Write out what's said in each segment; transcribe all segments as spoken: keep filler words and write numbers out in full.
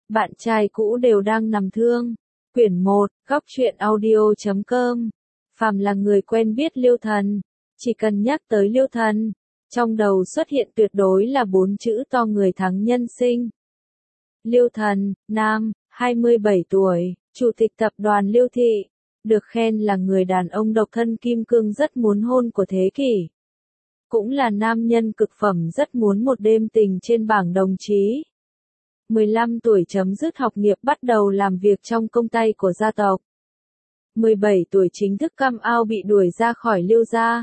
bạn trai cũ đều đang nằm thương. Quyển một, góc truyện audio chấm com. Phàm là người quen biết Liêu Thần, chỉ cần nhắc tới Liêu Thần, trong đầu xuất hiện tuyệt đối là bốn chữ to người thắng nhân sinh. Liêu Thần, nam, hai mươi bảy tuổi, chủ tịch tập đoàn Liêu Thị, được khen là người đàn ông độc thân kim cương rất muốn hôn của thế kỷ. Cũng là nam nhân cực phẩm rất muốn một đêm tình trên bảng đồng chí. mười lăm tuổi chấm dứt học nghiệp bắt đầu làm việc trong công ty của gia tộc. mười bảy tuổi chính thức come out bị đuổi ra khỏi Liêu gia.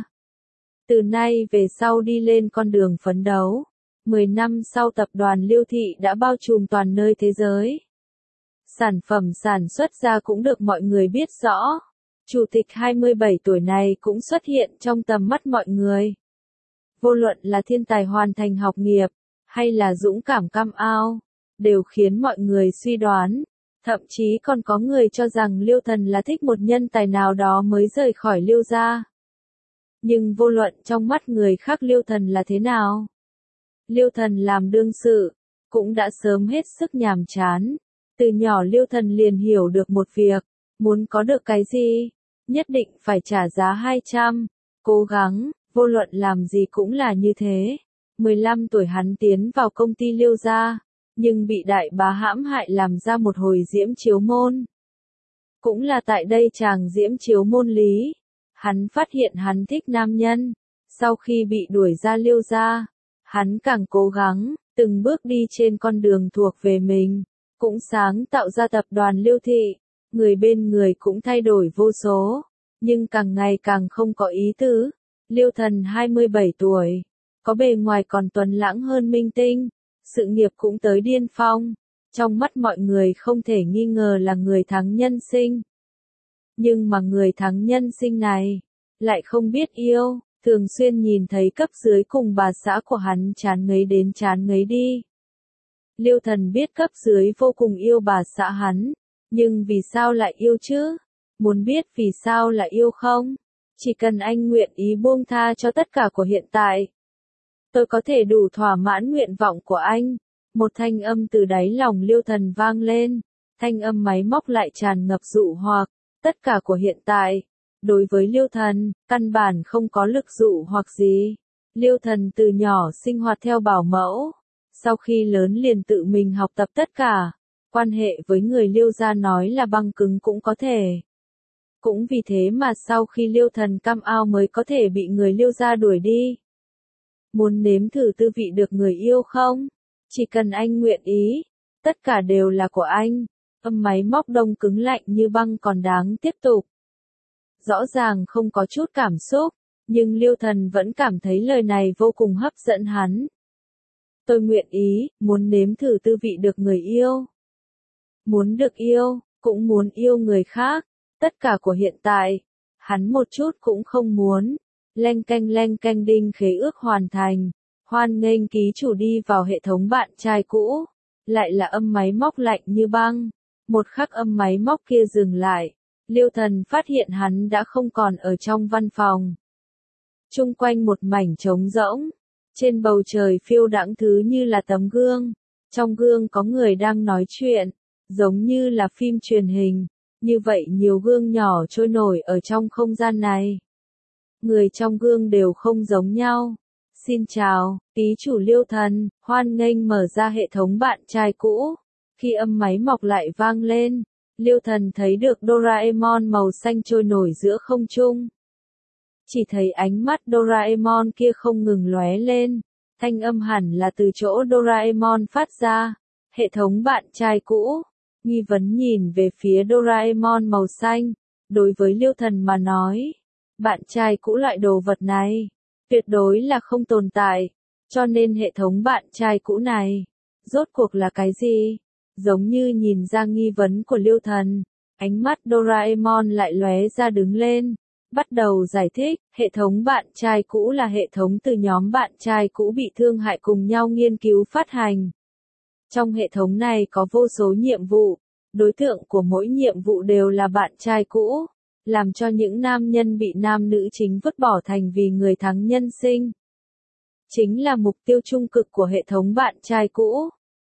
Từ nay về sau đi lên con đường phấn đấu. mười năm sau tập đoàn Liêu Thị đã bao trùm toàn nơi thế giới. Sản phẩm sản xuất ra cũng được mọi người biết rõ. Chủ tịch hai mươi bảy tuổi này cũng xuất hiện trong tầm mắt mọi người. Vô luận là thiên tài hoàn thành học nghiệp, hay là dũng cảm come out, đều khiến mọi người suy đoán. Thậm chí còn có người cho rằng Liêu Thần là thích một nhân tài nào đó mới rời khỏi Liêu gia. Nhưng vô luận trong mắt người khác Liêu Thần là thế nào? Liêu Thần làm đương sự, cũng đã sớm hết sức nhàm chán. Từ nhỏ Liêu Thần liền hiểu được một việc, muốn có được cái gì, nhất định phải trả giá hai trăm, cố gắng, vô luận làm gì cũng là như thế. mười lăm tuổi hắn tiến vào công ty Liêu gia, nhưng bị đại bá hãm hại làm ra một hồi diễm chiếu môn. Cũng là tại đây chàng diễm chiếu môn lý, hắn phát hiện hắn thích nam nhân. Sau khi bị đuổi ra Liêu gia, hắn càng cố gắng, từng bước đi trên con đường thuộc về mình, cũng sáng tạo ra tập đoàn Liêu Thị, người bên người cũng thay đổi vô số, nhưng càng ngày càng không có ý tứ. Liêu Thần hai mươi bảy tuổi, có bề ngoài còn tuấn lãng hơn minh tinh, sự nghiệp cũng tới điên phong, trong mắt mọi người không thể nghi ngờ là người thắng nhân sinh. Nhưng mà người thắng nhân sinh này, lại không biết yêu, thường xuyên nhìn thấy cấp dưới cùng bà xã của hắn chán ngấy đến chán ngấy đi. Liêu Thần biết cấp dưới vô cùng yêu bà xã hắn, nhưng vì sao lại yêu chứ? Muốn biết vì sao lại yêu không? Chỉ cần anh nguyện ý buông tha cho tất cả của hiện tại, tôi có thể đủ thỏa mãn nguyện vọng của anh. Một thanh âm từ đáy lòng Liêu Thần vang lên, thanh âm máy móc lại tràn ngập dụ hoặc, tất cả của hiện tại. Đối với Liêu Thần, căn bản không có lực dụ hoặc gì. Liêu Thần từ nhỏ sinh hoạt theo bảo mẫu, sau khi lớn liền tự mình học tập tất cả, quan hệ với người Liêu gia nói là băng cứng cũng có thể. Cũng vì thế mà sau khi Liêu Thần come out mới có thể bị người Liêu gia đuổi đi. Muốn nếm thử tư vị được người yêu không? Chỉ cần anh nguyện ý, tất cả đều là của anh. Âm máy móc đông cứng lạnh như băng còn đáng tiếp tục. Rõ ràng không có chút cảm xúc, nhưng Liêu Thần vẫn cảm thấy lời này vô cùng hấp dẫn hắn. Tôi nguyện ý, muốn nếm thử tư vị được người yêu. Muốn được yêu, cũng muốn yêu người khác. Tất cả của hiện tại, hắn một chút cũng không muốn. Leng canh leng canh đinh khế ước hoàn thành. Hoan nghênh ký chủ đi vào hệ thống bạn trai cũ. Lại là âm máy móc lạnh như băng. Một khắc âm máy móc kia dừng lại. Liêu Thần phát hiện hắn đã không còn ở trong văn phòng. Chung quanh một mảnh trống rỗng. Trên bầu trời phiêu đãng thứ như là tấm gương. Trong gương có người đang nói chuyện. Giống như là phim truyền hình. Như vậy nhiều gương nhỏ trôi nổi ở trong không gian này. Người trong gương đều không giống nhau. Xin chào, ký chủ Liêu Thần, hoan nghênh mở ra hệ thống bạn trai cũ. Khi âm máy mọc lại vang lên, Liêu Thần thấy được Doraemon màu xanh trôi nổi giữa không trung. Chỉ thấy ánh mắt Doraemon kia không ngừng lóe lên, thanh âm hẳn là từ chỗ Doraemon phát ra. Hệ thống bạn trai cũ, nghi vấn nhìn về phía Doraemon màu xanh, đối với Liêu Thần mà nói, bạn trai cũ loại đồ vật này, tuyệt đối là không tồn tại, cho nên hệ thống bạn trai cũ này, rốt cuộc là cái gì? Giống như nhìn ra nghi vấn của Liêu Thần, ánh mắt Doraemon lại lóe ra đứng lên, bắt đầu giải thích, hệ thống bạn trai cũ là hệ thống từ nhóm bạn trai cũ bị thương hại cùng nhau nghiên cứu phát hành. Trong hệ thống này có vô số nhiệm vụ, đối tượng của mỗi nhiệm vụ đều là bạn trai cũ, làm cho những nam nhân bị nam nữ chính vứt bỏ thành vì người thắng nhân sinh. Chính là mục tiêu trung cực của hệ thống bạn trai cũ.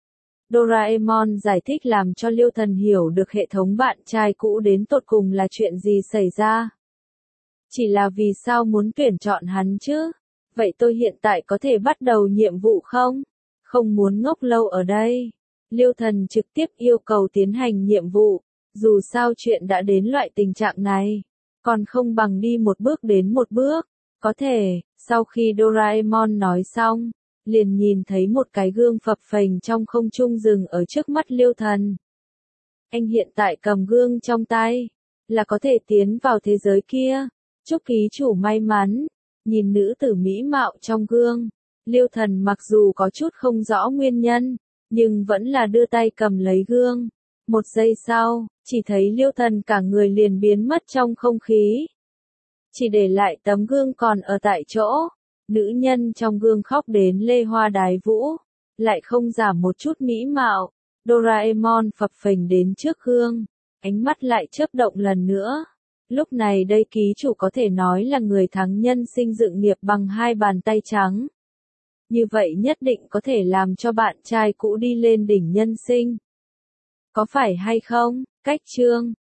Doraemon giải thích làm cho Liêu Thần hiểu được hệ thống bạn trai cũ đến tột cùng là chuyện gì xảy ra. Chỉ là vì sao muốn tuyển chọn hắn chứ? Vậy tôi hiện tại có thể bắt đầu nhiệm vụ không? Không muốn ngốc lâu ở đây. Liêu Thần trực tiếp yêu cầu tiến hành nhiệm vụ. Dù sao chuyện đã đến loại tình trạng này, còn không bằng đi một bước đến một bước. Có thể, sau khi Doraemon nói xong, liền nhìn thấy một cái gương phập phềnh trong không trung dừng ở trước mắt Liêu Thần. Anh hiện tại cầm gương trong tay, là có thể tiến vào thế giới kia. Chúc ký chủ may mắn. Nhìn nữ tử mỹ mạo trong gương, Liêu Thần mặc dù có chút không rõ nguyên nhân, nhưng vẫn là đưa tay cầm lấy gương. Một giây sau, chỉ thấy Liêu Thần cả người liền biến mất trong không khí. Chỉ để lại tấm gương còn ở tại chỗ. Nữ nhân trong gương khóc đến lê hoa đái vũ, lại không giảm một chút mỹ mạo. Doraemon phập phềnh đến trước gương, ánh mắt lại chớp động lần nữa. Lúc này đây ký chủ có thể nói là người thắng nhân sinh dựng nghiệp bằng hai bàn tay trắng. Như vậy nhất định có thể làm cho bạn trai cũ đi lên đỉnh nhân sinh. Có phải hay không? Cách chương